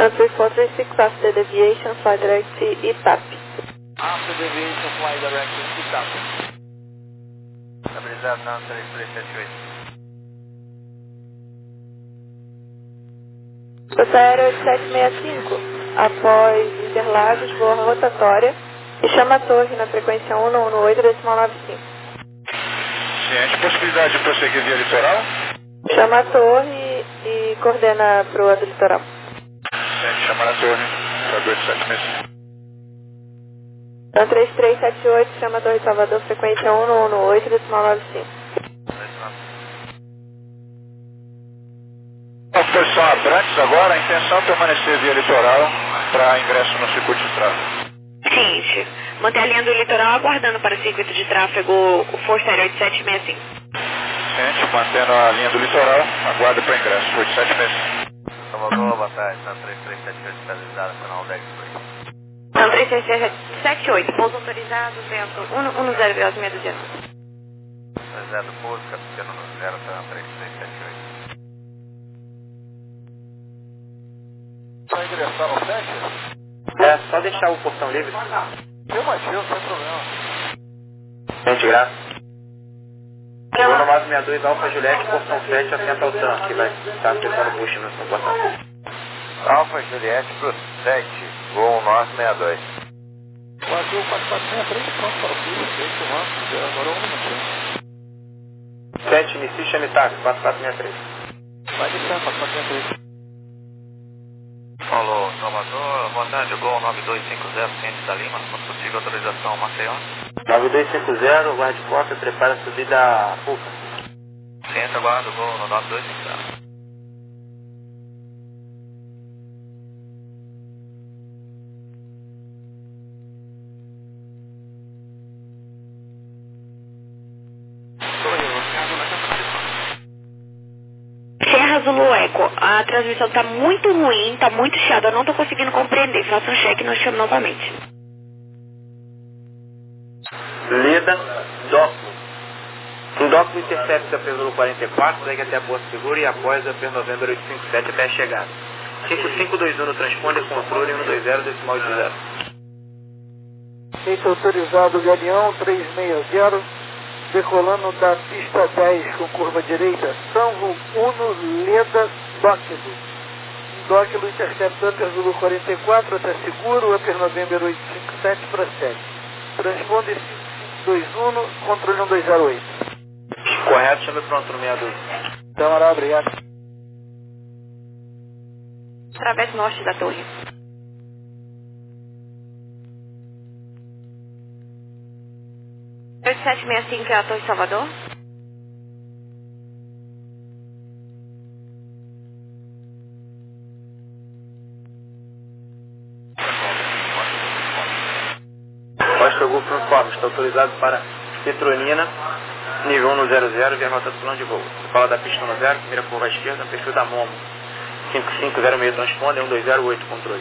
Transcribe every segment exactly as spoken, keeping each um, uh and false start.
three four three six, after deviation, fly direct E T A P. After deviation, fly direct E T A P. Estabilizado na três três sete oito. Força Aérea oito sete seis cinco, após Interlagos, voa rotatória e chama a torre na frequência um um oito decimal nove cinco. Ciente, possibilidade de prosseguir via litoral? Chama a torre e, e coordena para o outro litoral. Ciente, chamar a torre, para oito sete seis cinco. Então três três sete oito, chama a torre Salvador, frequência um um oito decimal nove cinco. A posição Abrantes agora, a intenção é permanecer via litoral para ingresso no circuito de tráfego. Ciente. Manter a linha do litoral aguardando para o circuito de tráfego o Força Aérea oito sete seis cinco. Ciente, mantendo a linha do litoral, aguarda para ingresso, oito sete seis cinco. Salvador, boa tarde, na três três sete oito, estabilizada, canal dez por aí. Então três três sete oito, pouso autorizado, vento um zero graus meia dúzia. Reserva do pouso, capitano no zero, tá na três três sete oito. Só ingressar no sete? É, só deixar o portão livre. Eu imagino, sem problema. Gente, graça. Bruno nove seis dois, Alfa Juliette, portão sete, assenta ao tanque, que vai estar apertando o push no seu portão. Alfa Juliette pro sete, voo nove seis dois. Vazio quatro quatro seis três, pronto para o push, deixa o ranço, agora um minutinho. sete, inicia e chame táxi, quatro quatro seis três. Vai deixar, quatro quatro seis três. Alô, Salvador, boa tarde, Gol nove dois cinco zero, ciente da Lima, com possível autorização Maceió. nove dois cinco zero, guarde porta, prepara a subida a Fuca. Ciente, aguardo, Gol no nove dois cinco zero. Serra Zulu Eco, a transmissão está muito ruim, está muito chiada, eu não estou conseguindo compreender. Faça um cheque e nós chamamos novamente. Leda, Dóculo. Um Dóculo intercepta pelo quarenta e quatro, segue até a Porto Seguro e após a P November oito cinco sete até a chegada. cinco cinco dois um no transponder, controle um dois zero, decimal oito zero. Feito autorizado Galeão três seis zero, decolando da pista dez com curva direita, São Uno Leda Dóquilo. Dóquilo intercepta Upper Zulu quarenta e quatro até seguro, Upper November oito cinco sete prossegue. Transponder cinco cinco dois um, controle um dois zero oito. Correto, chame pronto no meia dúzia. Camarada, obrigado. Travessa norte da torre. oito sete seis cinco é a Torre Salvador. Costa Gol Transform, está autorizado para Petronina, nível um no zero zero, via nota do plano de voo. Fala da pista no zero, primeira curva à esquerda, perfil da Momo. cinco cinco zero seis transponder, um dois zero oito controle.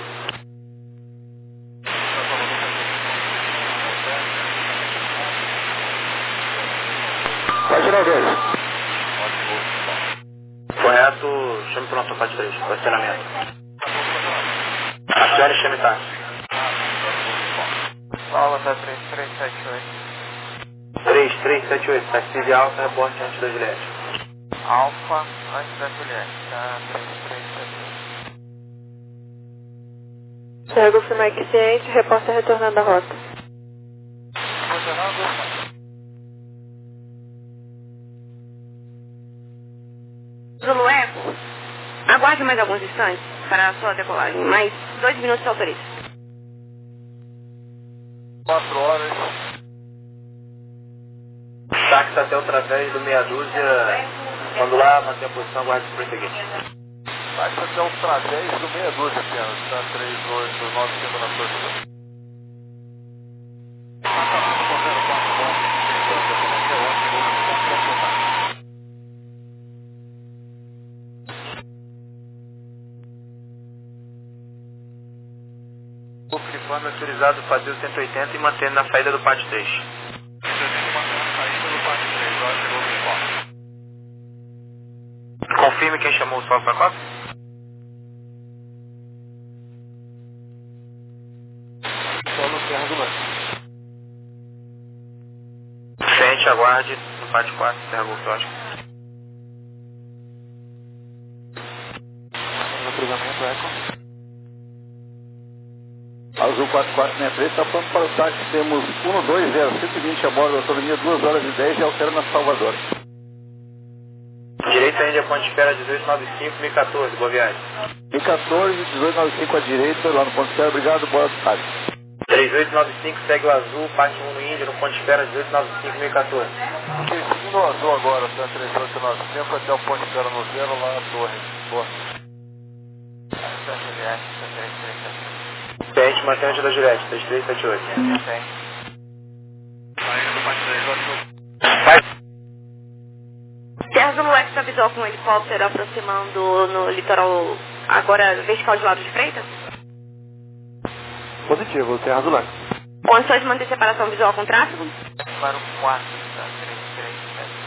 Pode tirar dois. Correto, chame pronto, parte três, posicionamento. Acione e chame táxi. Fala da três três sete oito. três três sete oito, taxi de Alfa, reporte antes da Juliette. Alfa, antes da Juliette, tá três três sete oito. Chega o Filmec ciente, repórter retornando à rota. Zulu Eco, aguarde mais alguns instantes para a sua decolagem. Mais dois minutos se autoriza. Quatro horas. Táxi até através do meia dúzia, quando lá, mantém a posição, aguarde para o seguinte. Vai até o través do meia dúzia apenas, tá? três oito nove cinco na torre. O uniforme autorizado fazer o cento e oitenta e mantendo na saída do pátio três. Confirme quem chamou o Sol para quatro. Terra do Norte. Frente, aguarde, no parte quatro, Terra Golfo Oscar. No cruzamento, Eco. Azul quatro quatro seis três, está pronto para o táxi. Temos um dois zero cento e vinte a bordo da autonomia, duas horas e dez e altera na Salvador. Direita Índia, ponte espera dezoito noventa e cinco, mil e quatorze, boa viagem. mil e quatorze, dezoito noventa e cinco à direita, lá no ponto de espera, obrigado, bora do táxi. três oito nove cinco, segue o azul, parte um no Índia, no ponto de espera dezoito noventa e cinco, mil e quatorze. Ok, seguindo o azul agora, até três oito nove cinco, até o ponto de espera no zero, lá na torre. Boa. Pente, mantém antes da Juliette, três três sete oito. Terra do Luex avisou com um helicóptero aproximando no litoral, agora vertical de lado de Freitas? Positivo, Terra do Leste. Condições de manter separação visual com tráfego? Para o quatro, três três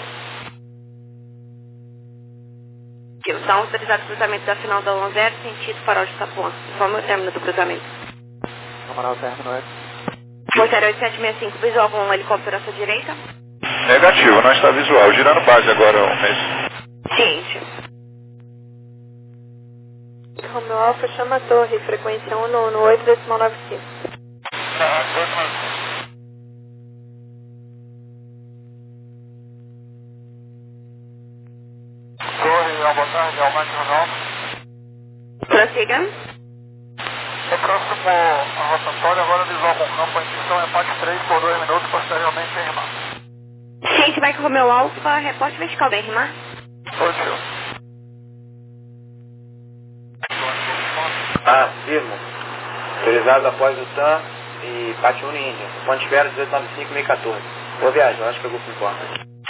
sete. Está autorizado o cruzamento da final da um zero, sentido farol de Itapuã. Informe o término do cruzamento. Camarada término é. Por zero oito sete seis cinco, visual com um helicóptero à sua direita? Negativo, não está visual. Girando base agora um mês. Ciente. Romeo Alfa, chama a torre, frequência um um oito, decimal nove cinco. Torre, boa tarde, Almate Ronaldo. Prossiga. É próximo a rotatória, agora visual com campo, a intenção é parte três por dois minutos, posteriormente em rimar. Ciente, vai com Romeo Alfa, reporte vertical bem rimar. Positivo. Ah, firmo. Autorizado após o T A M e parte um no Índia. Ponte espera dezoito noventa e cinco, mil e quatorze. Boa viagem, eu acho que eu vou por importa.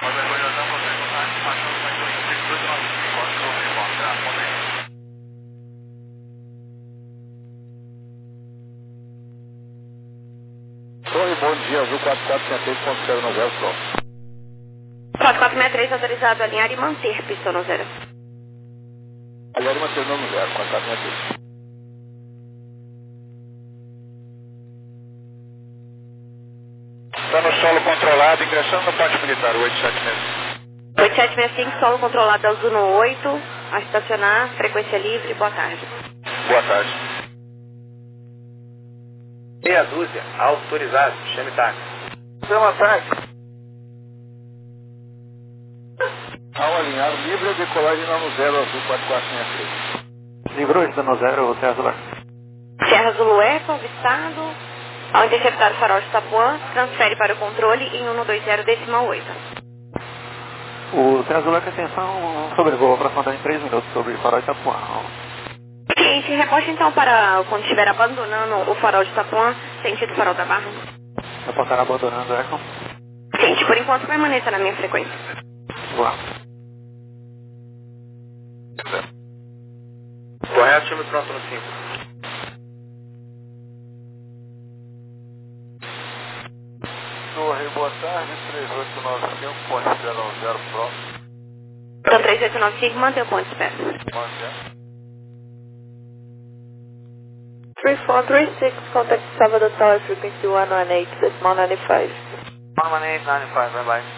Torre, bom dia, Azul quatro quatro seis três, ponto zero no zero, pronto. quatro quatro seis três, autorizado a alinhar e manter pista no zero. Aliás, manter no zero, quatro quatro seis três. Está no solo controlado, ingressando no pátio militar, oito sete seis. oito sete seis cinco, solo controlado azul no oito, a estacionar, frequência livre, boa tarde. Boa tarde. Meia dúzia, autorizado, chame táxi. Chama táxi. Ao alinhar, livre a decolagem no zero, Azul quatro quatro seis três. Livrou está no zero, Terra do Leste. Serra Zulu Eco, avistado. Ao interceptar o farol de Itapuã, transfere para o controle em cento e vinte, decimal oito. O Terra do Leste, atenção, sobrevoo aproximadamente três minutos sobre o farol de Itapuã. Gente, reporte então para quando estiver abandonando o farol de Itapuã, sentido farol da Barra. Reportar abandonando o Eco. Gente, por enquanto permaneça na minha frequência. Boa. Correto, chame pronto no cinco. Torre, boa tarde, três oito nove cinco, ponte espera no zero, pronto. Então três oito nove cinco, mantém o ponto de espera. Mantém. three four three six, contact Salvador Tower, frequency one one eight, decimal ninety-five. one one eight nine five, bye bye.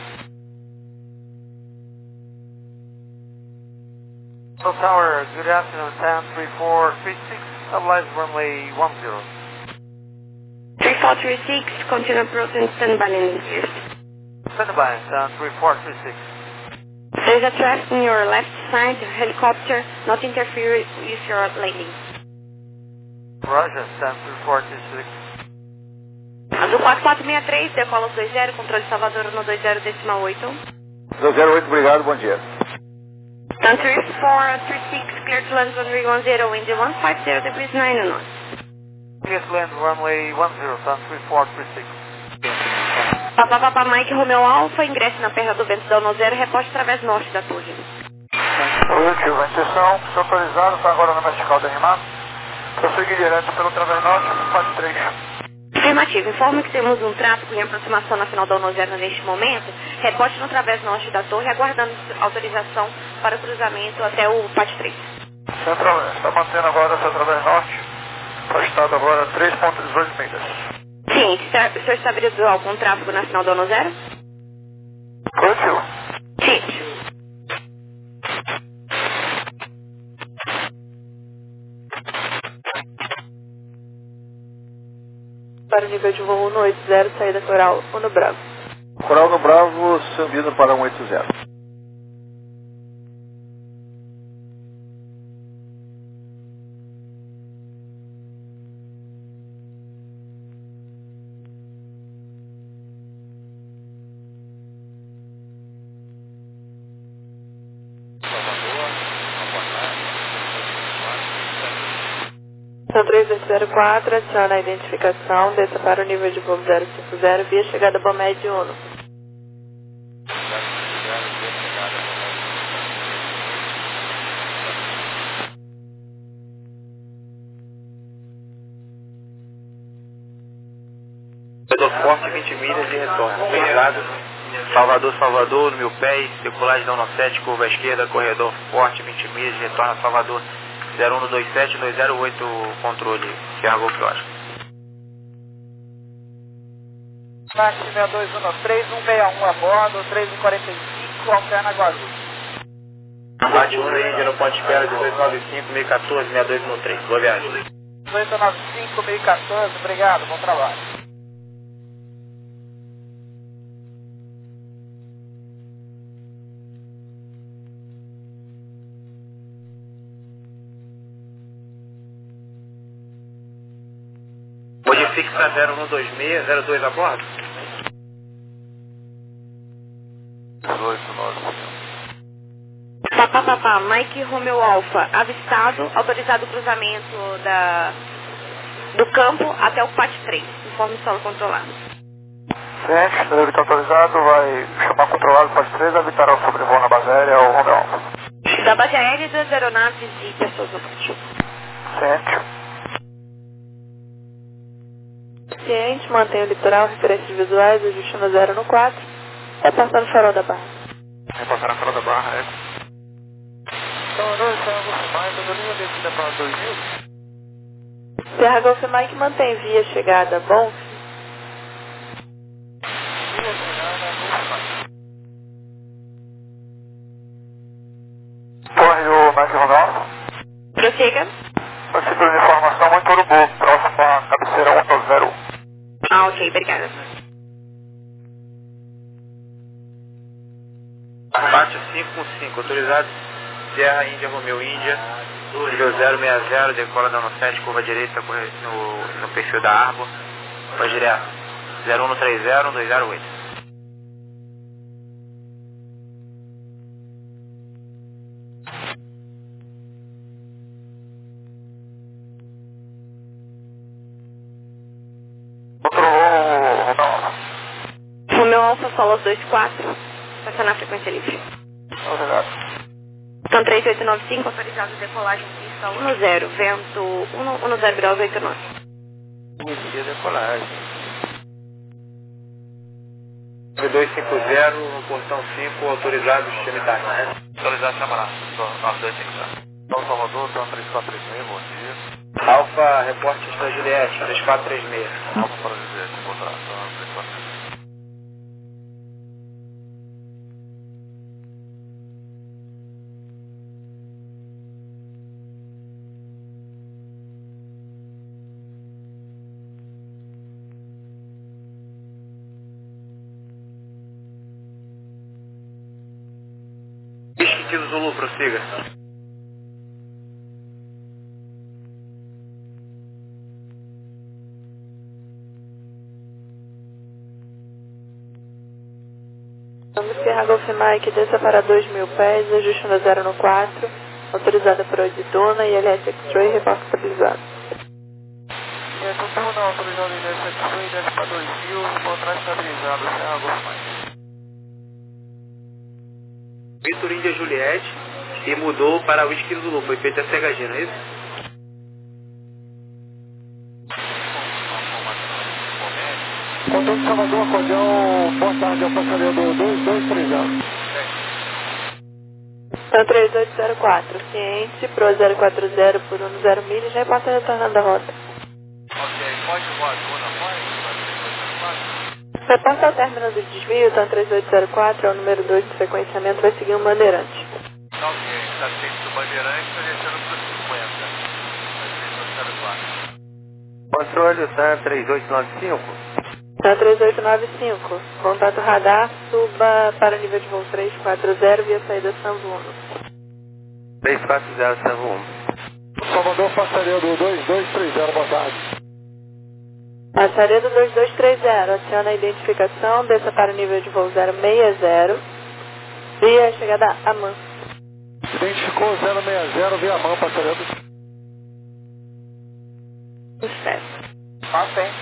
So Tower, good afternoon, ten three four three six, stabilize runway one zero. three four three six, continue approaching standby landing gears. Stand by, ten three four three six. There's a traffic on your left side, helicopter, not interfere with your landing. Roger, ten three four three six. Azul quatro quatro seis três, decola os dois zero, controle Salvador no dois zero, decimal oito. zero oito, obrigado, bom dia. Sun three four three six, clear to land runway one zero, wind one five zero degrees nine knots. Clear to land runway one zero, ten three four three six. Papa Papa Mike Romeo Alfa, ingresse na perna do vento da um zero, reposte através norte da torre. Positivo, a inserção, está autorizado, está agora na vertical da remata. Prosseguir direto pelo través norte, parte três. Afirmativo, informe que temos um tráfego em aproximação na final da um zero neste momento. Reposte no través norte da torre, aguardando autorização para o cruzamento até o P A T três. Central, está mantendo agora essa través norte. Está estado agora três ponto dezoito milhas. Sim, o senhor está visual com tráfego na final da ONU zero? Positivo. Sim. Para o nível de voo um oito zero, saída coral Uno Bravo. Coral no Bravo, subindo para um oito zero. São três dois zero quatro, adiciona a identificação, desça para o nível de voo zero cinco zero, via chegada Bomed Uno. Corredor forte, vinte milhas e retorno. Obrigado. Salvador, Salvador, no mil pés, decolagem da sete, curva à esquerda, corredor forte, vinte milhas, retorno a Salvador. zero um dois sete dois zero oito, controle, Sierra Golf Oscar. Taxi seis dois um três, um seis um a bordo, três e quarenta e cinco, alterna Guarulhos. Bate um Índia no ponto de espera, dezoito nove cinco, meio quatorze, seis dois um três. Boa viagem. dezoito nove cinco, meio quatorze, obrigado, bom trabalho. Hoje fixa zero um dois seis, zero dois a bordo? dezoito nove cinco. Papá, papá, Mike Romeo Alpha, avistado, autorizado o cruzamento da, do campo até o P A T três, informe solo controlado. Ciente, deve estar autorizado, vai chamar controlado para as três, evitará o sobrevoo na base aérea ou Romeo Alfa. Da base aérea das aeronaves e pessoas no ponto. Ciente. Ciente, mantém o litoral, referências visuais, ajuste no zero no quatro, repassando o farol da barra. Repassar a fora da barra, é. Salvador, Sierra Golf Mike, eu linha descida para dois mil. Sierra Golf Mike mantém via chegada bom. Via chegada, Golf Mike. Torre o Mike Ronaldo. Prossiga. Possível de informação, muito urubu, próximo à cabeceira um zero um. Ah, ok, obrigada. Bate cinco cinco, autorizado, Sierra Índia, Romeo Índia, nível zero seis zero, decola da sete, curva direita no, no perfil da Arbor, vai direto, zero um três zero, dois zero oito. Romeo Alpha, solo dois quatro, passando na frequência livre. Obrigado. São três oito nove cinco, autorizado decolagem pista um zero, vento um zero graus oito nove. Inicia a decolagem. dois cinco zero, no portão cinco, autorizado sistema Itaca. Autorizado chamar. nove dois cinco zero. São Salvador, são três quatro três seis, bom dia. Alfa, reporte para Juliette, três quatro três seis. Alfa para Juliette, encontrar, são três quatro três seis. Esquecido Zulu, prossiga. Vamos Sierra Golf Mike, desça para dois mil pés, ajuste no zero no quatro, autorizada por Odidona e L S X-Ray, repasse estabilizado. Esse carro não autorizado em L S X-Ray, desce para dois mil, encontrar estabilizado, Sierra Golf Mike. Vitor Índia Juliette e mudou para o Whisky Zulu, foi feito a C H G, não é isso? Controle de Salvador, acordeão, boa tarde, ao passageiro do dois dois três zero. São três oito zero quatro, ciente, Pro zero quatro zero por um zero milhas, repassa retornando a rota. Ok, pode voar, segunda pode, Reporta ao término do desvio, TAM três oito zero quatro, é o número dois do sequenciamento, vai seguir um bandeirante. Ok, está dentro do bandeirante, está descendo para o cinquenta. três oito zero quatro. Controle, TAM três oito nove cinco. TAM três oito nove cinco, contato radar, suba para o nível de voo três quatro zero via saída Sanvo um. três quatro zero, Sanvo um. Salvador, Passaredo dois dois três zero, boa tarde. Passaredo dois dois três zero, aciona a identificação, desça para o nível de voo zero seis zero, via chegada a AMAN. Identificou zero seis zero, via AMAN, Passaredo. Sucesso. Ah, tem.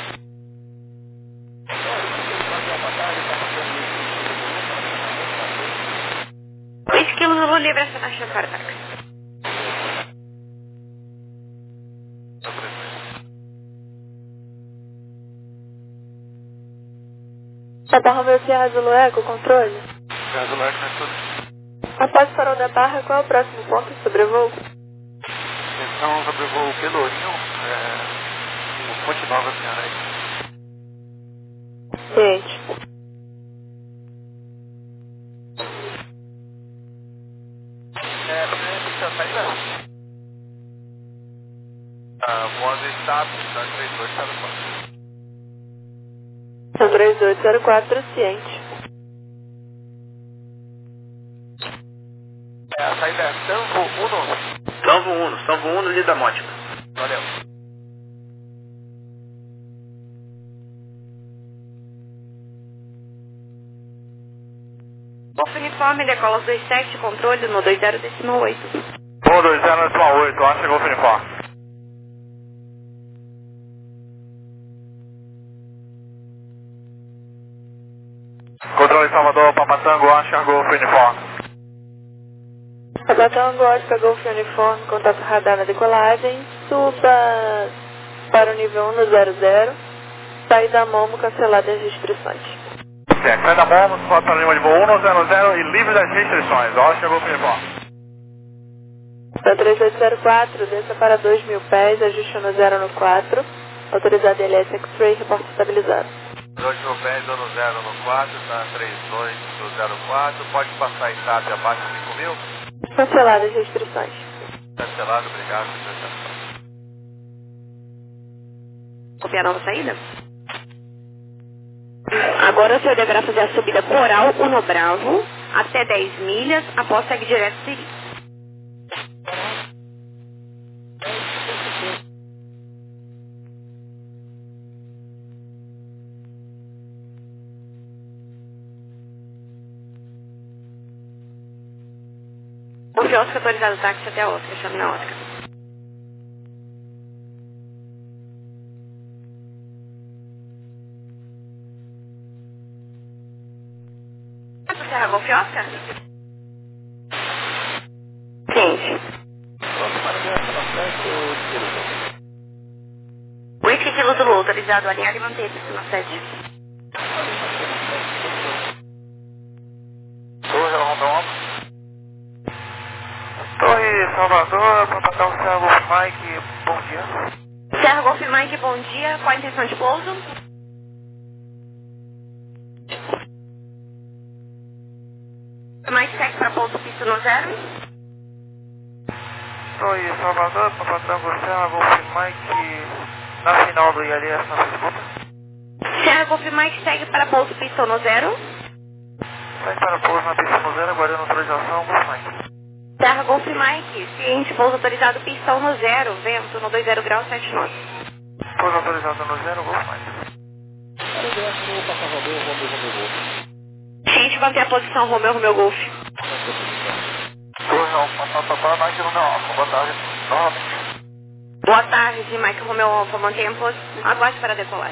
oito quilos Zulu livre, essa taxa para ataque. Santa Romeo Sierra Zulu Eco, controle. Sierra Zulu Eco, é tudo. Após o farol da Barra, qual é o próximo ponto de sobrevoo? Então, sobrevoo Pelourinho, é, Fonte Nova, Ceará. Ciente. É, precisa sair da... Ah, voando estado, TAM três oito zero quatro. TAM três oito zero quatro, ciente. É, a saída é Sanvo um. Sanvo um, Sanvo um, Lida Mótica. Valeu. Golf Uniforme, decola dois sete, controle no dois zero decimal oito. um dois zero decimal oito, acha Golf Uniforme. Controle Salvador, Papatango, acha Golf Uniforme. Papatango, Oscar Golf Uniforme, contato radar na decolagem, suba para o nível um no zero zero, saída Momo, cancelada as restrições. Certo, sai da Momo, sobe para a linha de voo um no zero zero e livre das restrições, acha Golf Uniforme. TAM três oito zero quatro, desça para dois mil pés, ajuste no zero no quatro, autorizado L S X-Ray, reporte estabilizado. dois mil pés, no zero no quatro, TAM três oito zero quatro, pode passar a etapa abaixo de cinco mil? Canceladas as restrições. Cancelado, obrigado. Copiar a nova saída? Agora o senhor deverá fazer a subida coral Uno Bravo até dez milhas, após segue direto Siri. Golf Oscar autorizado o táxi até a Oscar, chame na Oscar. Serra Golf Oscar? Gente. oito quilos do Lula, autorizado a alinhar e manter isso na sede. Torre Salvador, Papatango Serra Golf Mike, bom dia. Serra Golf Mike, bom dia. Qual a intenção de pouso? Mike segue para pouso piso no zero. Torre Salvador, Papatango Serra Golf Mike, na final do I L S, na desculpa. Serra Golf Mike segue para pouso piso no zero. Segue para pouso na pista no zero, aguardando autorização, Golf Mike. Serra Golf Mike, ciente, pouso autorizado pistão no zero, vento no dois zero graus sete nove. Pouso autorizado no zero, Golf Mike. Ciente, manter a posição Romeu, Romeu Golf. Torre Salvador, Mike Romeu Alfa, boa tarde. Novamente. Boa tarde, Mike Romeu Alfa, mantenha a posição. Aguarde para a decolagem.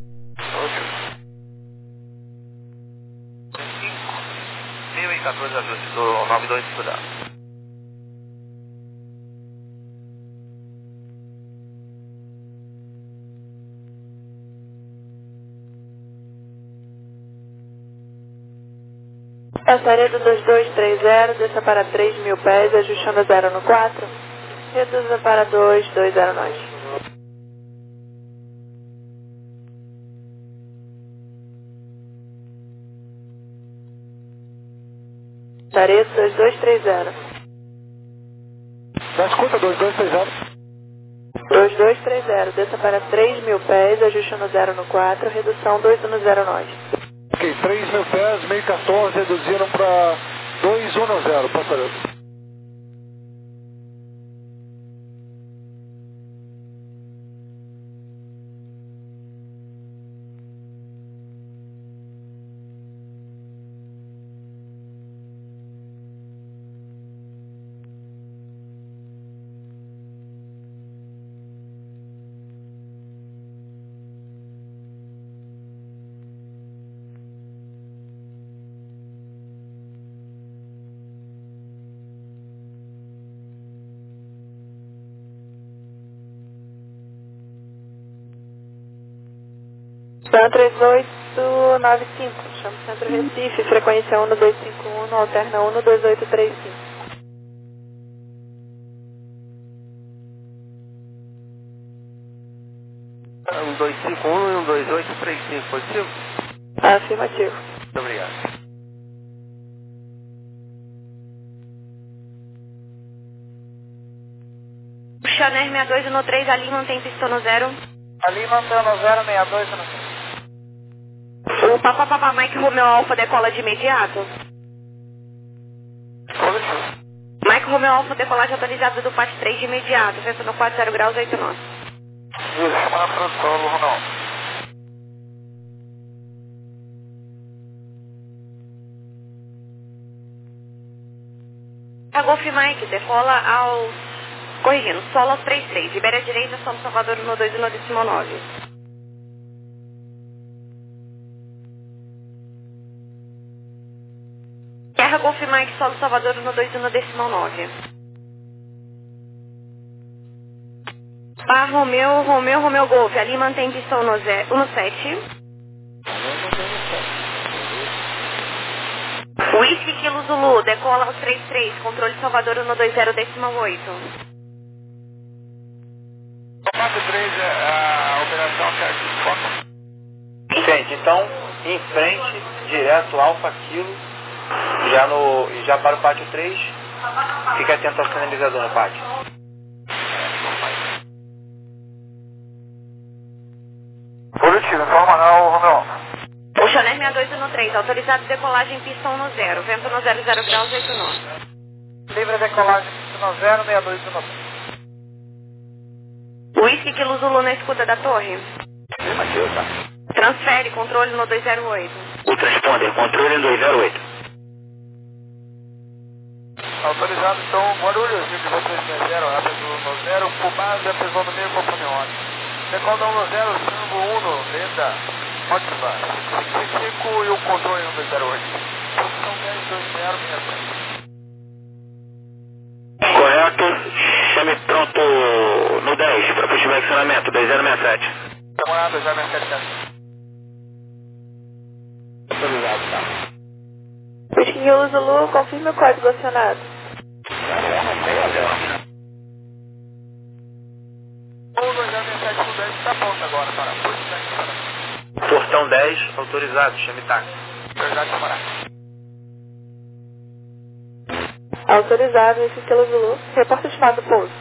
mil e quatorze ajuste do nove dois cuidado. Passaredo dois dois três zero, desça para três mil pés, ajustando zero no quatro, reduza para dois dois zero nove. Taredo dois dois três zero. Da escuta, dois dois três zero. dois dois três zero, desça para três mil pés, ajuste no zero no quatro, redução dois um zero nove. Ok, três mil pés, meio quatorze, reduziram para dois um zero, passaredo. São três oito nove cinco, chama Centro Recife, frequência um dois cinco um, alterna um dois oito três cinco. um dois cinco um e um dois oito três cinco, positivo? Afirmativo. Muito obrigado. Chanel seis dois um três, ali mantém pistão no zero. Ali mantendo zero seis dois um três. O Papa Papa Mike Romeo Alfa decola de imediato. Mike Romeo Alfa decolagem autorizada do P A T três de imediato, vento no quatro zero graus oito nove. Isso, chama na produção, Ronaldo. A Golf Mike decola aos... Corrigindo, solo aos três três, libera a direita, solo Salvador um dois um decimal nove. Terra Golf Mike, solo Salvador um dois um decimal nove. Par Romeu, Romeu, Romeu Golf, ali mantém pistão no um sete. Whisky Kilo Zulu, decola aos três três, controle Salvador um dois zero decimal oito. quatro três é a operação que aqui foca. Gente, então, em frente, direto, Alfa Kilo, já, no, já para o pátio três, fique atento ao sinalizador no pátio. Positivo, informa não, Romeu. O Chanel seis dois um três, autorizado decolagem pistão no zero, vento no zero zero graus oito nove. Livre decolagem no zero seis dois um três. Whisky Kilo Zulu na escuta da torre. Afirmativo, tá? Transfere, controle no dois zero oito. O transponder, controle no dois zero oito. Autorizado, então, Guarulhos, cinco dois três zero, rápido no zero, por base, apesar do meio, companhão. Decola no zero, cinco um, lenda, ótima, cinco cinco e o controle no dois zero oito. Posição dez dois zero seis três. Correto, chame pronto no dez, para festival de acionamento, dois zero seis sete. Demorado, dois zero seis sete. Autorizado, tá? Whisky Kilo Zulu, confirme o código acionado. O dois zero seis sete por dez está pronto agora, para a Portão dez, autorizado, chame táxi. Autorizado, camarada. Autorizado, Whisky Kilo Zulu, reporte estimado do pouso.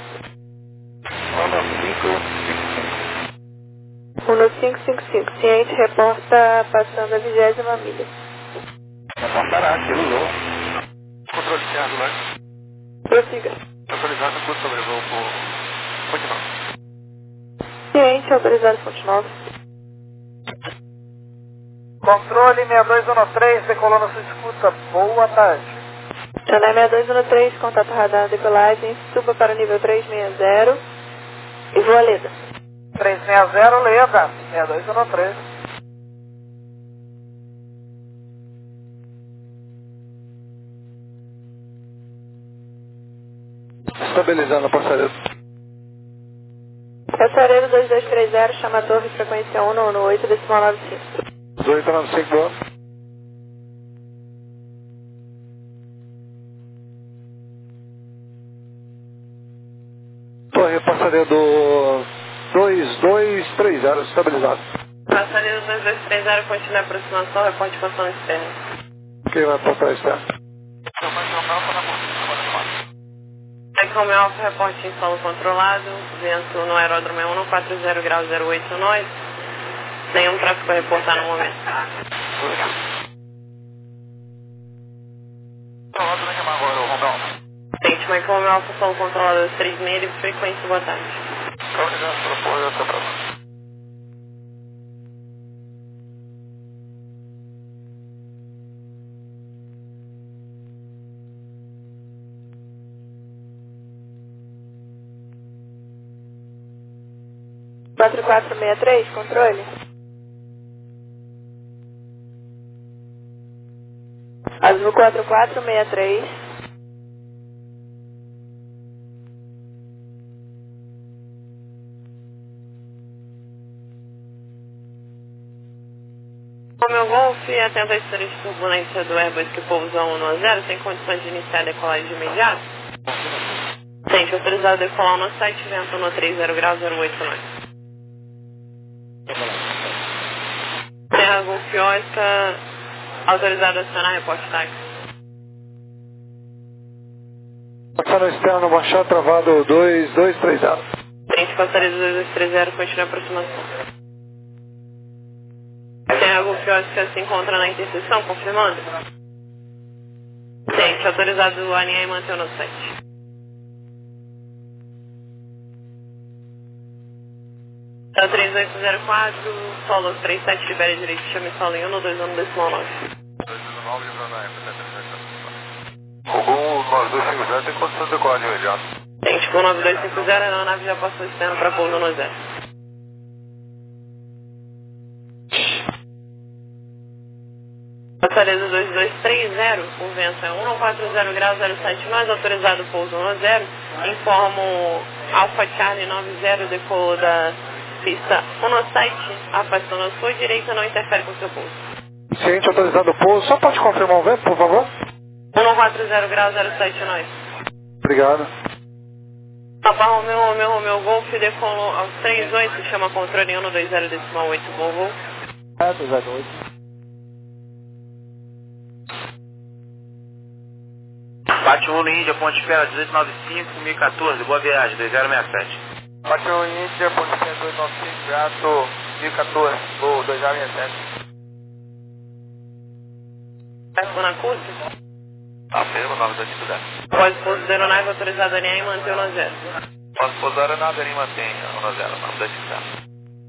um cinco cinco cinco, ciente reporta passando a vigésima milha. Reportará, Kilo Zulu. Controle externo, né? Prossiga. Autorizado, curso sobrevoo por... Continua. Ciente, autorizado, continua. Controle seis dois um três, decolando sua escuta. Boa tarde. Chanel seis dois um três, contato radar decolagem, suba para o nível trezentos e sessenta e voa Leda. trezentos e sessenta, Leda. seis dois um três. Estabilizando a passaredo. Passaredo dois dois três zero, chama a torre, frequência um um oito, decimal nove cinco. oito nove cinco, boa. Torre, passaredo dois dois três zero, estabilizado. Passaredo dois dois três zero, continua a aproximação, reporte de função externa. Quem vai para trás, tá? Então, mas o Alfa na curva. Eco Alfa, reporte em solo controlado, vento no aeródromo é um quatro zero grau zero oito nós, nenhum tráfego a reportar no momento. Controlado, vem chamar agora o Rondão. Gente, Eco Alfa, solo controlado três seis zero, frequência, boa tarde. Obrigado pelo apoio, até a próxima. quatro quatro seis três, controle. Azul quatro quatro seis três. O meu Golf, atento à história de turbulência do Airbus que pousou um no zero, tem condições de iniciar a decolagem de imediato? Gente, autorizado a decolar no site, vento no três zero grau zero oito nove. Terra Golf Oscar, autorizado a acionar reporte táxi. Passando externo, baixar travado dois dois três zero. Gente, passaria dois dois três zero, continua a aproximação. Terra Golf Oscar se encontra na interseção, confirmando? Gente, autorizado a alinhar e manter no site. Tá três oito zero quatro, solo três sete, libera direito, chame solo em um dois um decimal nove. dois um nove, livrando a M, Ogum nove dois cinco zero tem condição de decolagem imediata. Gente, com nove dois cinco zero, a nave já passou externo para pouso no zero. Fortaleza dois dois três zero, o vento é um quatro zero grau zero sete nós, autorizado pouso no zero. Informo Alpha Charlie nove zero, decolou da pista um no site, afastando a sua direita, não interfere com o seu pouso. Ciente, autorizado o pouso. Só pode confirmar o vento, por favor? um quatro zero grau zero sete nós. Obrigado. Papa Romeu, Romeu, Romeu, Golf, decolou aos três oito, chama controle em um dois zero decimal oito, Volvo. É, dois zero oito. Bate um no Índia, ponte espera dezoito noventa e cinco, dois mil e quatorze, boa viagem, dois zero seis sete. Bate um Índia, ponte espera dois nove cinco, gato, dois mil e quatorze, voo dois zero seis sete. Ficou na curta? Afirma, nove dois cinco zero. Pode pouso da aeronave autorizada a alinhar e manter o no zero. Posso pousar a nave e mantém o no zero, nove dois cinco zero.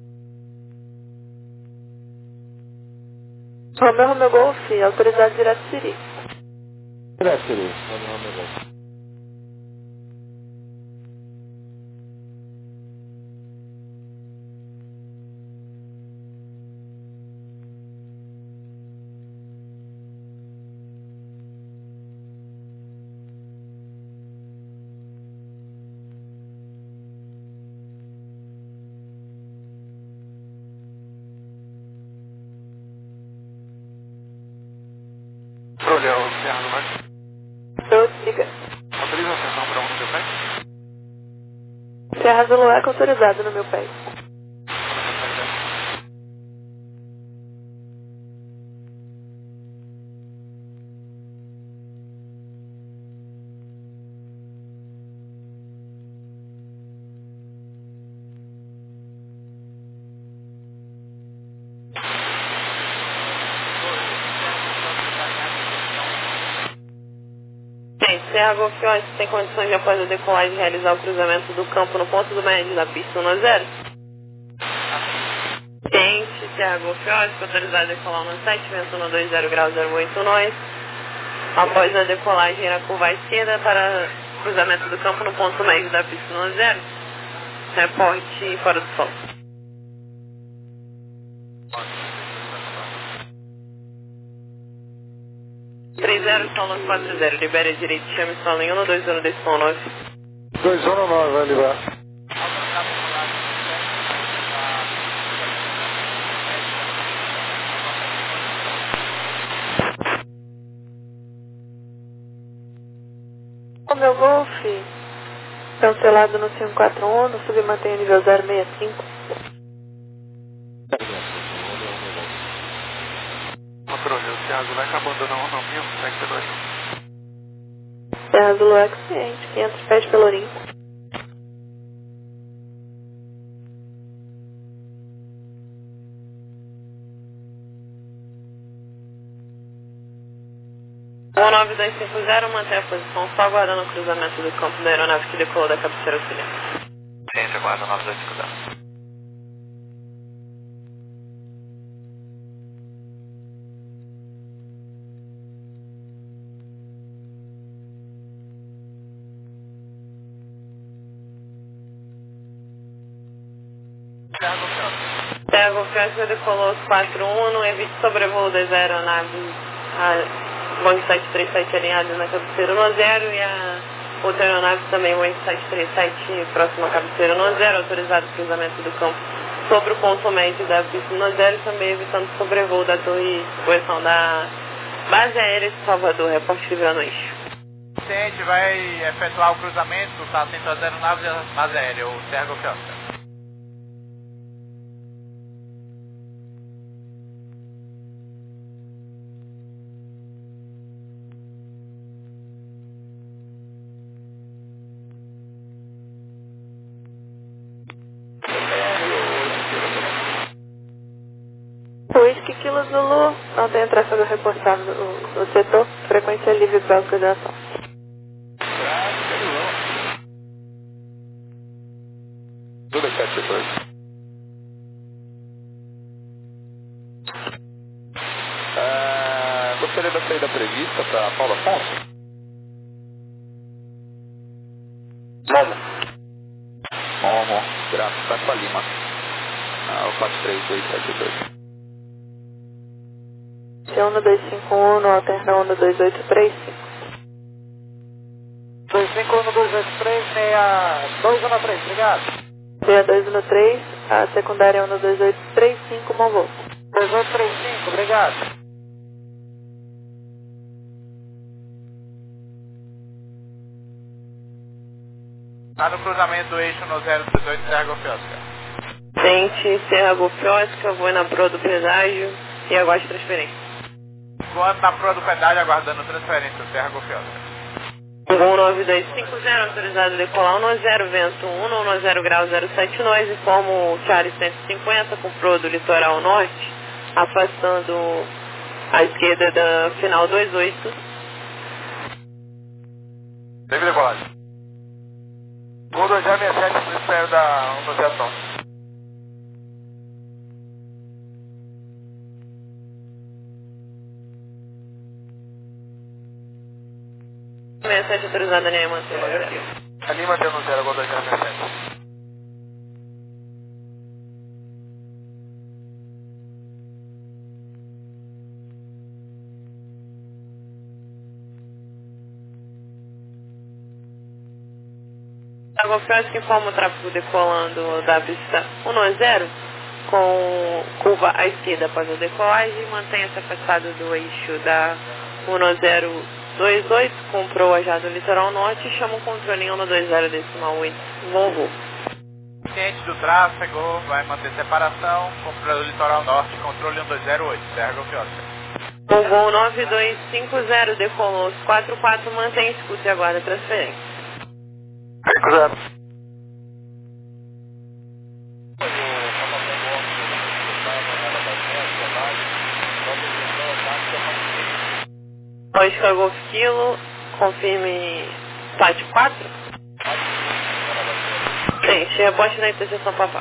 Romeu, Romeu, Golf, autorizado direto Siri. Direto, Siri. Romeu, Romeu, Golf. Olha, o Fernando, mas... Tô, diga. Autoriza a sessão para um no seu pé? Serra Zulu é autorizado no meu pé. Serra Golf Oscar tem condições de, após a decolagem, realizar o cruzamento do campo no ponto do médio da pista um zero? Ciente, Serra Golf Oscar, autorizado a decolar no site, vento no dois zero grau zero oito nós. Após a decolagem na curva à esquerda para cruzamento do campo no ponto médio da pista um zero. Reporte fora do sol. três zero, solo quatro zero, libere a direita, chame solo em um dois um decimal nove. dois um nove, vai liberar. O meu Golf, cancelado no cinco quatro um, no submantenha nível zero seis cinco. Controle, o Thiago vai acabar abandonar um não mesmo, segue dois. Serra Zulu é cliente, quinhentos pés Pelourinho. um nove dois cinco zero, mantém a posição só aguardando o cruzamento do campo da aeronave que decolou da cabeceira auxiliar. Ciência, aguarda um nove dois cinco zero. Terra Confiança decolou os quatro um, evite sobrevoo das aeronaves a Boeing sete três sete alinhadas na cabeceira no zero e a outra aeronave também Boeing sete três sete próxima à cabeceira no zero, autorizado o cruzamento do campo sobre o ponto médio da pista no zero, também evitando sobrevoo da torre de posição da base aérea de Salvador, reporte livrando eixo. A gente vai efetuar o cruzamento entre as aeronaves e a base aérea, o Terra Confiança. Whisky Kilo Zulu, não tem tráfego reforçado no, no setor, frequência livre para autorização. Tudo sete setor. Ah, gostaria da saída prevista para Paulo Afonso? Momo. Momo, graças a Lima. Ah, o quatro três dois sete dois. um dois cinco um, alterna um dois oito três cinco. dois cinco um, dois oito três, seis dois um três, obrigado. seis dois um três, a secundária um dois oito três cinco, bom voo. dois oito três cinco, obrigado. Está no cruzamento do eixo no zero dezoito, Serra Golfiosca. Tente Serra Golfiosca, vou na proa do pedágio e aguarde transferência. Voando na proa do pedágio, aguardando transferência do Serra Golfiosca. um nove dois cinco zero, autorizado a decolar um zero, vento um, um zero grau zero sete, nós informo o Charlie cento e cinquenta com proa do litoral norte, afastando a esquerda da final dois oito. Deve decolagem. um dois zero seis sete, no espero da anunciação. sessenta e sete, autorizado a linha mantém. A linha mantém no zero, agora dois zero seis sete. A Golfiosca que informa o tráfego decolando da pista um zero com curva à esquerda após a decolagem, mantenha-se afastado do eixo da um zero dois oito, com proa já do litoral norte e chama o controle em um dois zero decimal oito, bom voo. Ciente do tráfego, vai manter separação, com proa do litoral norte, controle um dois zero oito, Serra Golfiosca. O voo nove dois cinco zero decolou os quatro quatro, mantém escuta e aguarda transferência. cinco zero. Oscar Golf Kilo, confirme Site quatro. Gente, rebote na interseção Papá.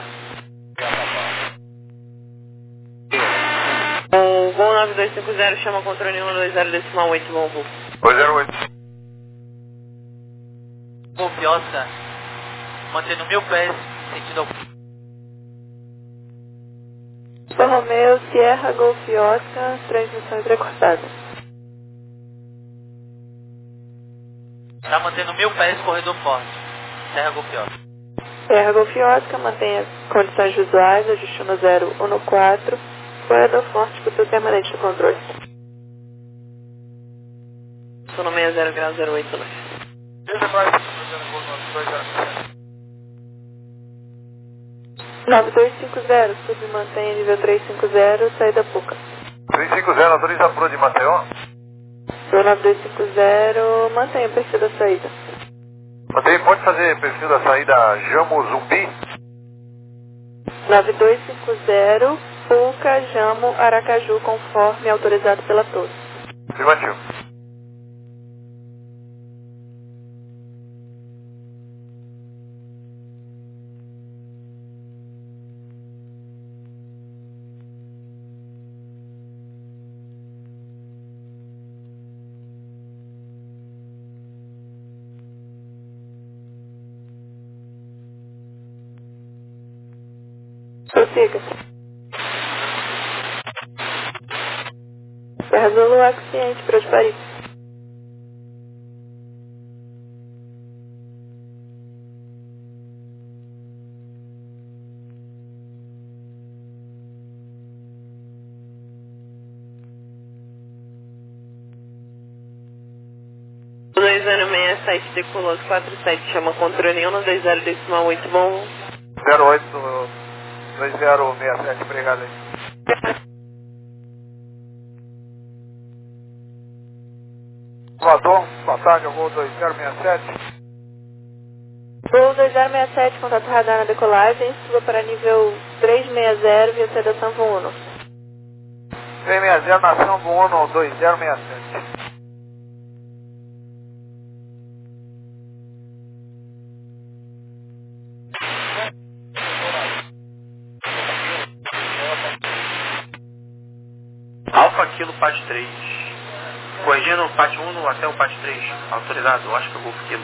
O voo nove dois cinco zero chama controle um dois zero decimal oito, bom voo. dois zero oito. Golfiosca, mantendo mil pés, sentido ao... Alfa Romeo, Sierra Golfiosca, transmissão entrecortada. Está mantendo mil pés, corredor forte. Serra Golfiosca. Serra Golfiosca, mantenha condições visuais, ajuste no zero um no quatro, corredor forte, escuta permanente no controle. Estou no seis zero grau zero oito nove. nove dois cinco zero, submantenha nível trezentos e cinquenta, saída Puca. trezentos e cinquenta, autoriza a proa de Maceió? Do nove dois cinco zero, mantenha o perfil da saída. Mantém, pode fazer perfil da saída Jamo Zumbi? nove dois cinco zero, Puca, Jamo, Aracaju, conforme autorizado pela torre. Afirmativo. Prossiga. Serra Zulu, Axiente, para de Paris. dois zero seis sete, decolou quatro sete, chama controle um no dois zero decimal oito, bom. zero oito dois zero seis sete, obrigado aí. Voador, boa tarde, eu vou dois zero seis sete. Voo dois zero seis sete, contato radar na decolagem, suba para nível trezentos e sessenta, via sedação Sanvo Uno. trezentos e sessenta, nação Uno, dois zero seis sete. Alfa Kilo P A T três. Corrigindo o P A T um até o P A T três. Autorizado, Oscar Golf Kilo.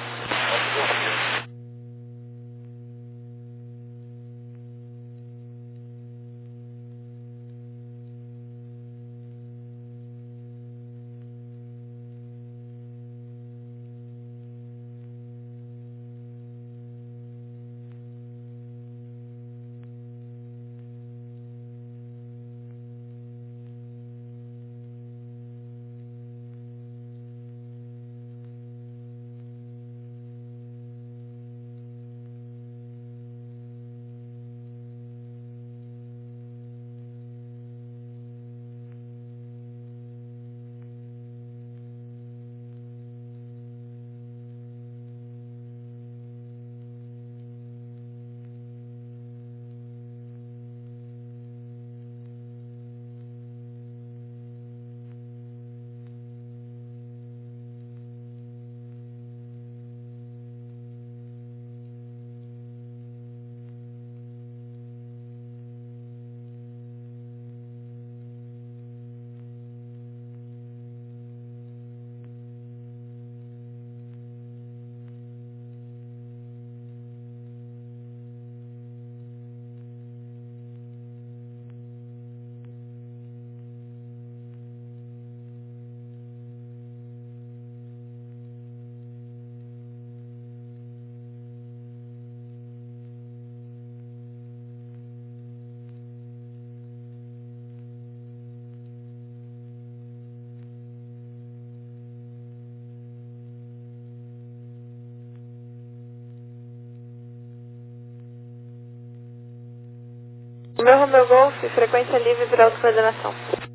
Meu Romeo Golf, frequência livre para autocoordenação.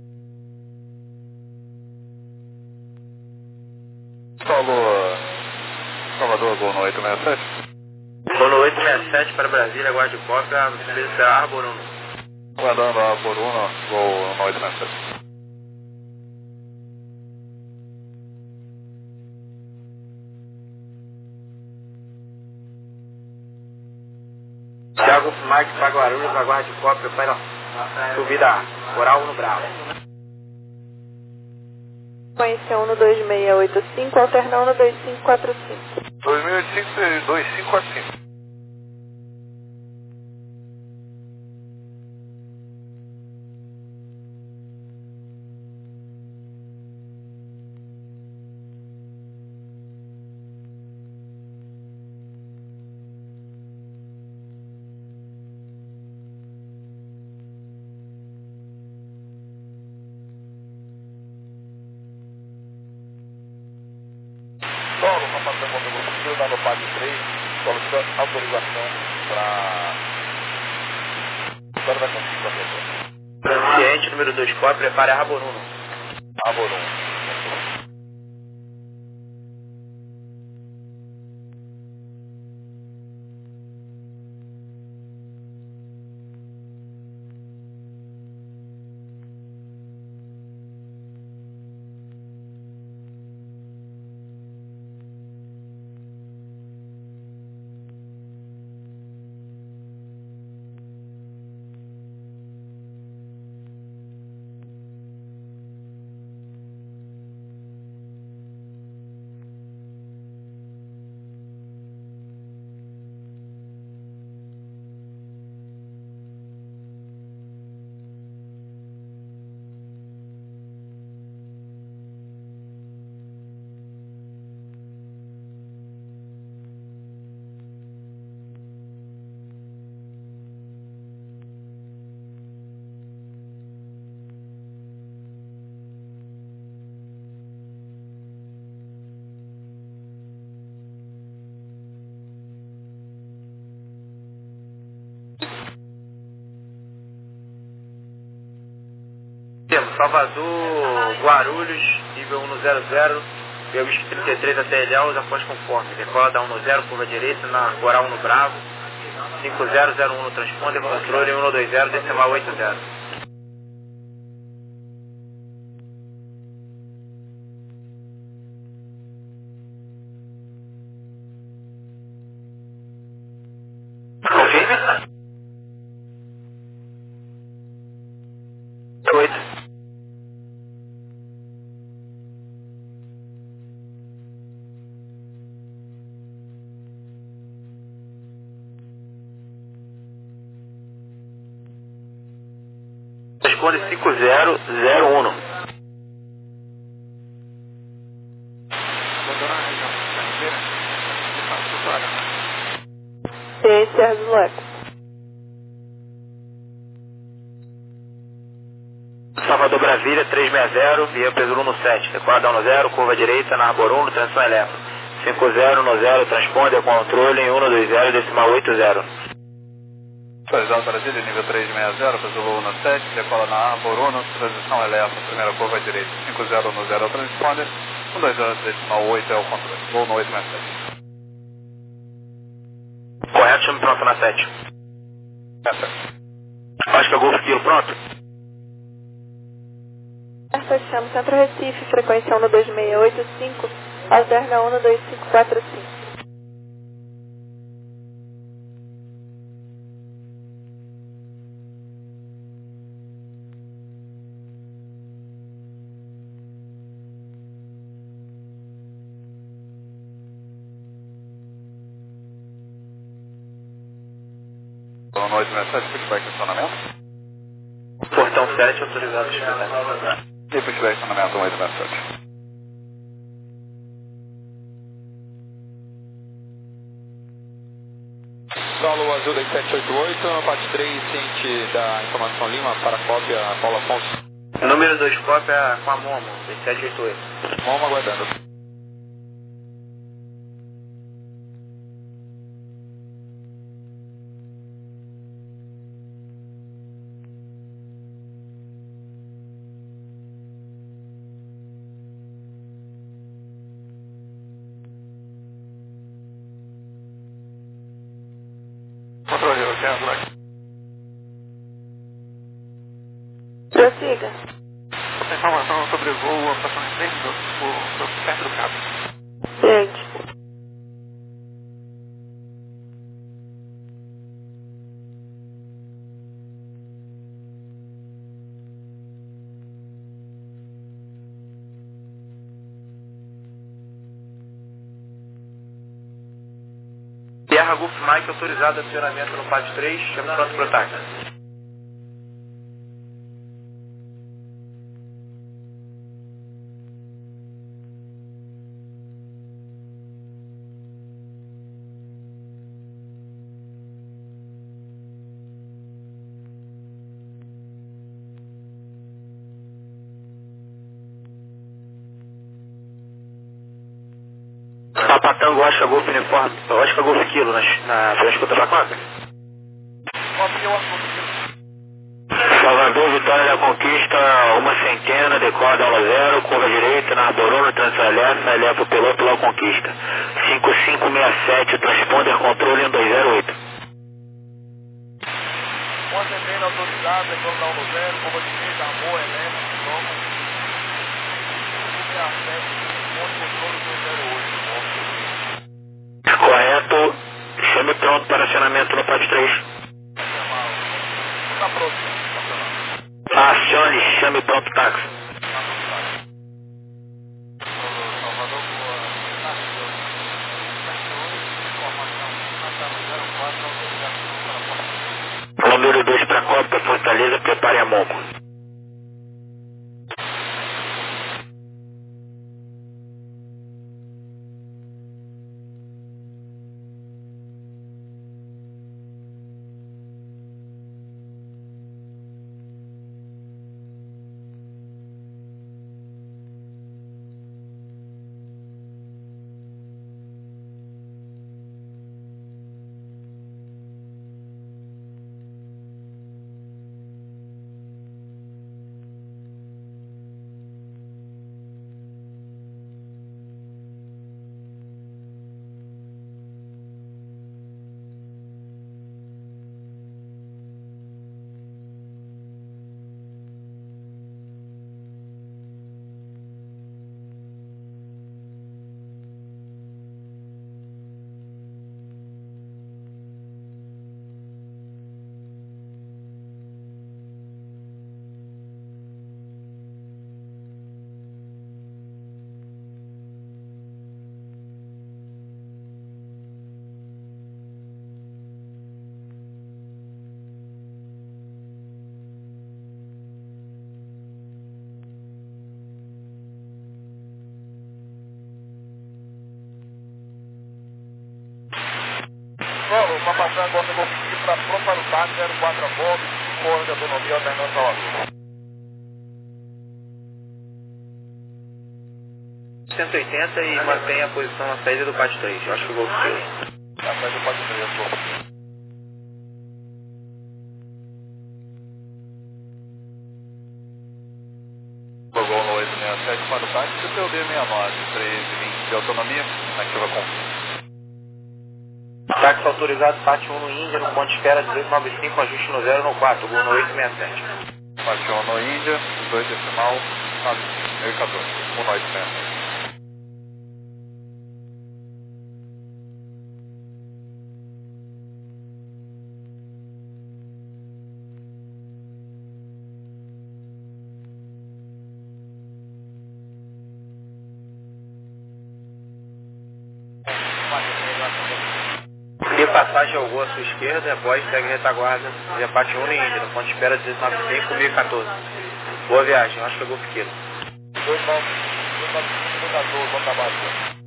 Falou, Salvador, Gol no oito seis sete. Gol no oito seis sete para Brasília, guarde cópia, despesa Arbor Uno. Guardando Arbor Uno, Gol no oito seis sete. Thiago Mike para Guarulhos, aguarde cópia para subida Coral no Bravo. Conhecer um no dois seis oito cinco, alternar um no dois cinco quatro cinco. dois mil e cinco e dois cinco quatro cinco. Paulo, comandante do Motor dando P A T três, solicitando autorização para... Agora vai conseguir para a Transciente número dois quatro, prepare a Arbor Uno. Arbor Uno. Salvador, Guarulhos, nível um zero zero, Belgisco trinta e três até Ilhéus, após conforme. Decola da um zero, curva direita, na Coral no Bravo, cinco zero zero um no transponder, controle um dois zero, decimal oito zero. Confirme? oito. Responde cinco zero zero um. Sim, Sérgio Lex. Salvador Brasília, três seis zero, via Peso um sete, decola um zero, curva direita, na Arbor um, transição elétrica. cinco zero um zero, transponder, controle em um dois zero, decimal oito zero. Atualizado Brasília, nível três seis zero, Peso um sete, decola na Arbor um, transição elétrica, primeira curva direita, cinco zero um zero, transponder, um dois zero, decimal oito é o controle, voo no oito seis sete. Correto, chame pronto na sete. Acho que é Golfo Kilo, pronto? Chamo Centro Recife, frequência um dois seis oito cinco, alterna um dois cinco quatro cinco. Voo no oito seis sete, feedback de acionamento. Portão sete, autorizado de atividade. E feedback de acionamento um oito seis sete. Solo Azul dois sete oito oito, parte três, ciente da informação Lima, para cópia Paulo Afonso. Número dois, cópia com a Momo, dois sete oito oito. Vamos aguardando. Controle, Oceano Black. Prossiga. Informação sobre o voo, aproximadamente do, do, do perto do cabo. Gente. Sierra Golf Mike, autorizado acionamento no P A D três, chame pronto para o táxi. Papatango, Oscar Golf Uniforme, Oscar Golf Kilo, na, na, na escuta da cópia. Salvador, Vitória da Conquista, uma centena, decoda um zero, curva direita, na Arbor um, transição elétrica, eleva o piloto lá Conquista. cinco cinco seis sete, transponder, controle um dois zero oito. Uma centena autorizada, decola da um zero, curva direita, Arbor, elétrica, toma. cinco seis sete, controle dois zero oito. Correto, chame pronto para acionamento no P A D três. Está pronto. Acione, chame pronto táxi. Número dois para Copa, Fortaleza, prepare a Momo. agora eu vou pedir para Propa no Bar zero quatro a bordo, cinco horas de autonomia, alternância ao avião. cento e oitenta e mantém a posição na saída do P A T três. Eu acho que o Golf três. Na saída do P A T três, pô. Gol no oito seis sete para o táxi, C P U D sessenta e nove, três e vinte de autonomia, ativa com. Táxi autorizado, P A T um no Índia, no ponto de espera dezoito noventa e cinco, ajuste no zero no quatro, gol no oito seis sete. P A T um no Índia, dezoito decimal, mil e quatorze, um no oito seis sete. De passagem ao gol à sua esquerda, a Boy segue retaguarda, via P A T um no Índia, no ponto de espera dezoito noventa e cinco, mil e quatorze. Boa viagem, eu acho que é Golf Kilo. dois nove cinco, mil e quatorze, bom trabalho.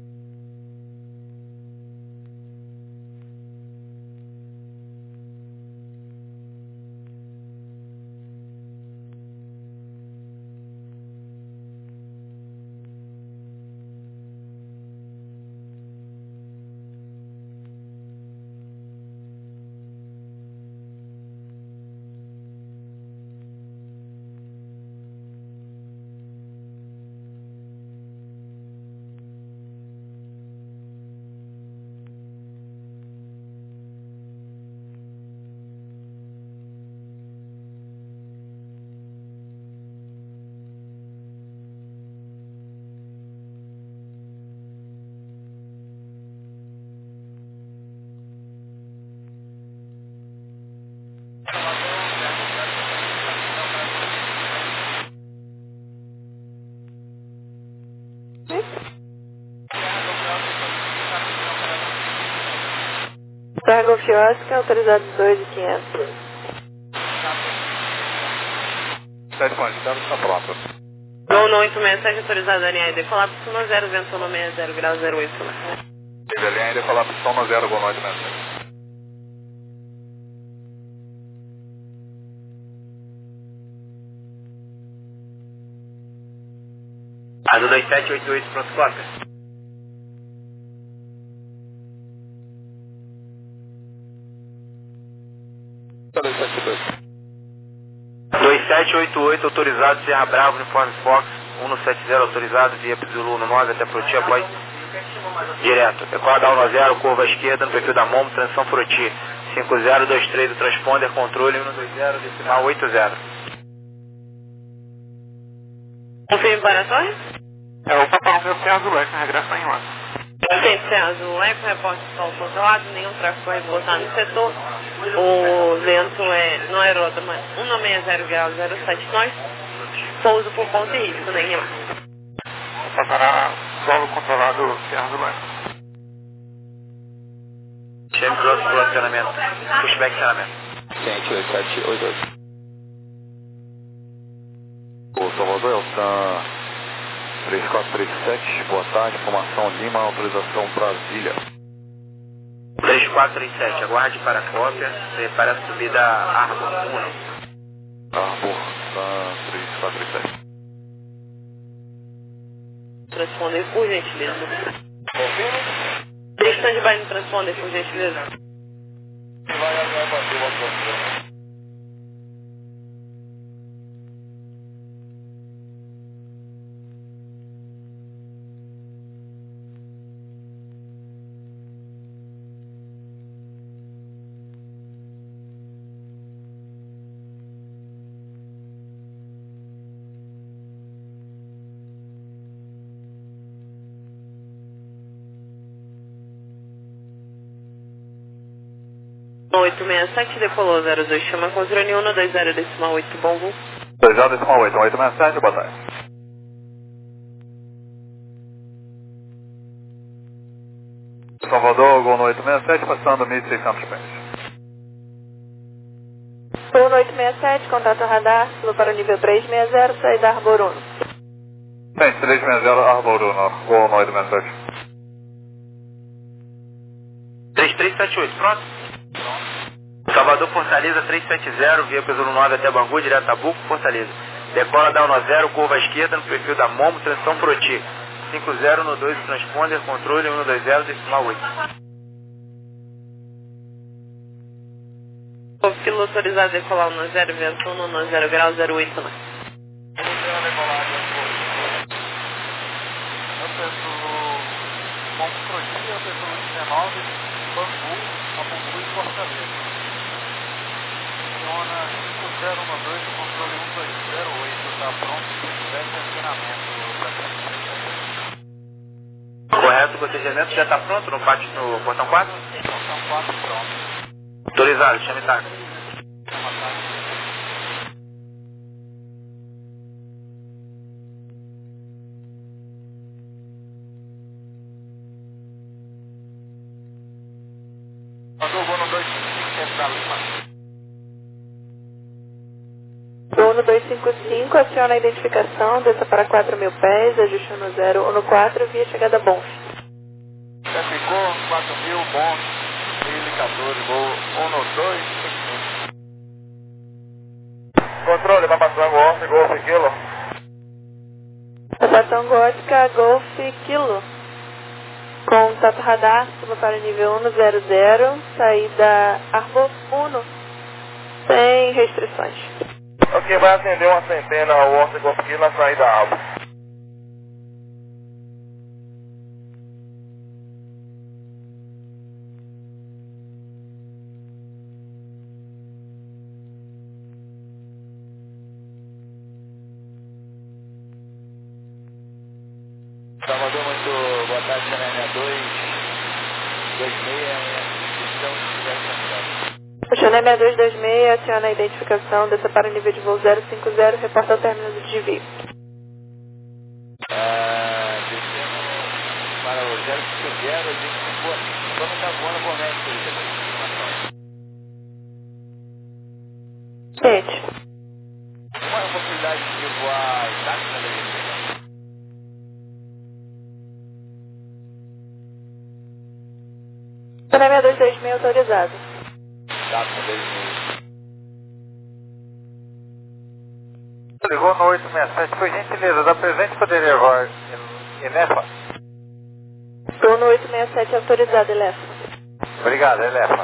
Star Golf Oscar, autorizado dois mil e quinhentos. sete pontos, está pronto. Gol no oito seis sete, autorizado N A I D, colapso no zero, vento no sessenta e zero grau zero oito. Ele ainda colapso no zero, gol no oito seis sete. A do dois sete oito oito, pronto, cópia. dois sete oito oito, autorizado Serra Bravo, uniforme Fox, cento e setenta, autorizado via Zulu no nove até Proti, após direto. Decola da um zero, curva à esquerda, no perfil da Momo, transição Proti, cinco zero dois três do transponder, controle um dois zero, decimal oito zero. Confirme para a torre? É o Papai meu Serra Azul, com regresso em Londres. Centro Serra Azul, é com repórter sol controlado, nenhum tráfego reportado no setor. O vento é no aeródromo cento e sessenta grau zero sete nós. Pouso por ponto e risco, nem lá. Passará solo controlado Serra Azul. Chame grosso pro acionamento. Pushback acionamento. Ciente oito sete oito oito. O Salvador é o Sam três quatro três sete, boa tarde, informação Lima, autorização Brasília. três quatro três sete, aguarde para a cópia, prepara a subida Arbor um. Arbor, Sam três quatro três sete. Transponder por gentileza. Deixa de baixo no transponder por gentileza. Vai abater o outro. oito seis sete, decolou zero dois, chama controle um dois zero decimal oito, bom voo. dois zero decimal oito, oito seis sete, boa tarde. Salvador, gol no oito seis sete, passando mil e seiscentos pés. Gol no oito seis sete, contato radar, sul para o nível três seis zero, saída Arbor um. Tem, três seis zero, Arbor um, gol no oito seis sete. três três sete oito, pronto? Pronto. Salvador Fortaleza trezentos e setenta, via Pesouro nove até Bangu, direto a Buco, Fortaleza. Decola da um zero, curva à esquerda, no perfil da Momo, transição Proti. cinco zero no dois, transponder, controle um dois zero, decimal oito. O quilo autorizado a decolar um zero, vento um, um zero grau, zero oito nove. Momo Proti, Pesouro dezenove, Bangu, a Bangu e Fortaleza. Funciona cinco zero um dois, controle um dois zero oito, está pronto, se tiver estacionamento da Correto, o cotejamento já está pronto no pátio no portão quatro? Portão quatro pronto. Autorizado, chame táxi. Chama táxi. Mandou o voo no dois cinco cinco, centro da Lima. Voo no dois cinco cinco, aciona a identificação, desça para quatro mil pés, ajuste no zero ou no quatro, via chegada bom. Já ficou quatro mil, bom, mil quatorze, voo um no dois cinco cinco. Controle, Papação Golf, Golf Kilo. Papação Gótica, Golf Kilo. Contato radar, suba para o nível um zero zero, saída Arbo um, sem restrições. Ok, vai atender uma centena ao Golf Golf Kilo na saída Arbo. Salvador, muito boa tarde, Channel sessenta e dois, dois seis, então, se tiver central. O Channel sessenta e dois dois seis, aciona a identificação, desça para o nível de voo zero cinco zero, reporta ao término do desvio. Ah, descendo para o zero cinco zero, a gente ficou, vamos estar voando com o médico aí, depois de informação. Gente, Uma possibilidade de voar táxi na Legenda. Channel sessenta e dois dois seis autorizado. Táxi na Legenda. Ligou no oito seis sete, por gentileza, da presente poderia voar em Elefa? Voo no oito seis sete autorizado, Elefa. Obrigado, Elefa.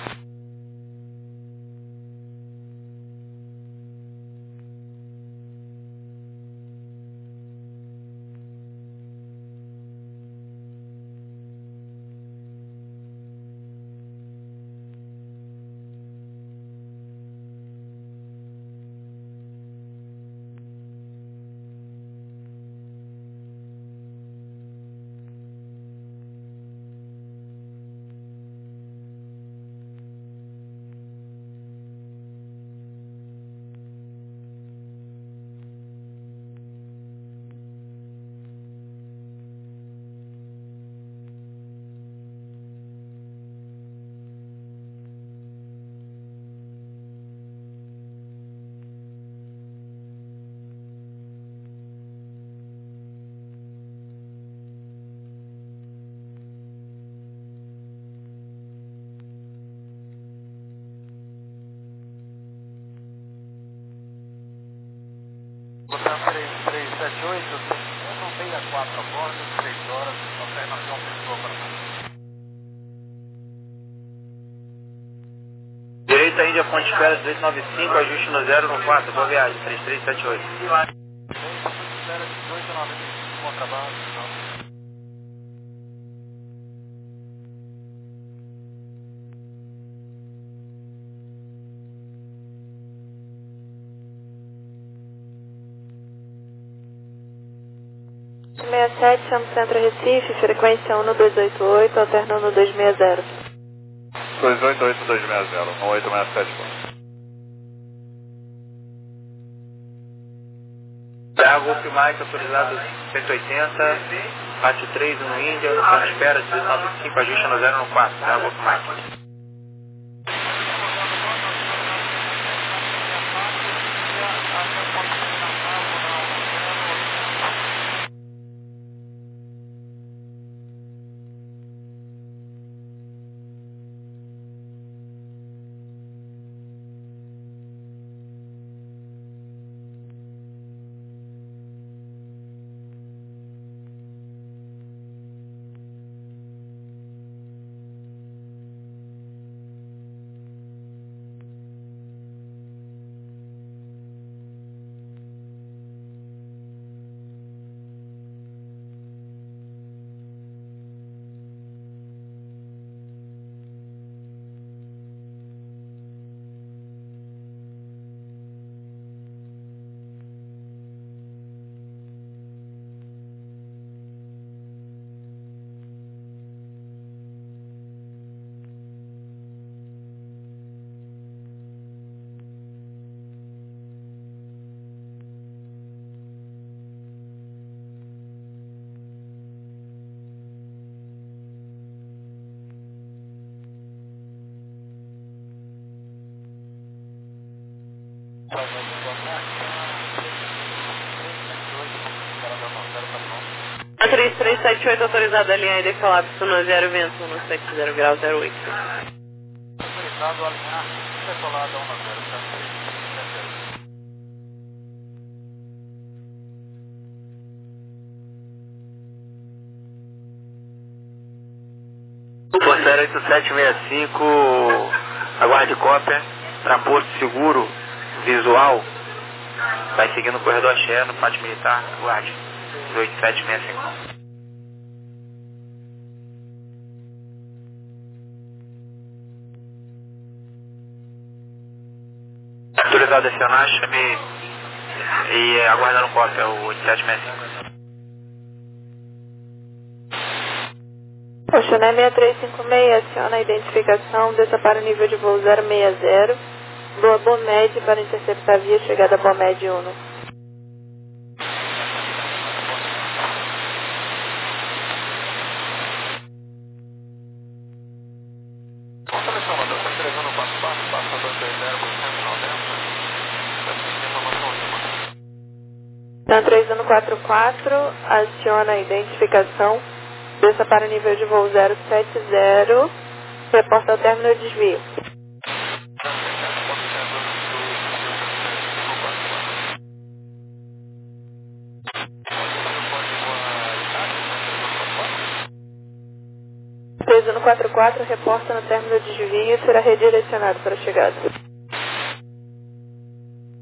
Botão três três sete oito, um seis quatro a bordo, três horas, alternação pessoa para cá. Direita Índia Ponte Espera dezoito noventa e cinco, ajuste no zero no quatro, boa viagem, três três sete oito. Direita Ponte Espera dezoito noventa e cinco, contrabando, não. sessenta e sete, chamo Centro Recife, frequência um dois oito oito, alternando dois seis zero. dois oito oito dois seis zero, um oito seis sete. Terra Golf Mike, autorizado cento e oitenta, pátio três, um no Índia, no ponto de espera, dezoito noventa e cinco, ajuste no zero no quatro, Terra Golf Mike. três três sete oito autorizado a linha e decolar pistão zero vento no sete zero grau zero oito. Autorizado a linha decolada um zero três. Zero oito sete seis cinco, aguarde cópia, transporte seguro, visual, vai seguindo o corredor Axé no pátio militar, aguarde, oito sete seis cinco. Autorizado a acionar, chame e aguardando cópia, o oito sete seis cinco. Oxané seis três cinco seis, aciona a identificação, desça para o nível de voo zero seis zero, Boa Bomed para interceptar via chegada Bomed um. Então três um quatro quatro, aciona a identificação, desça para o nível de voo zero sete zero, reporta ao término de desvio. três um quatro quatro, reporta no término de desvio e será redirecionado para a chegada.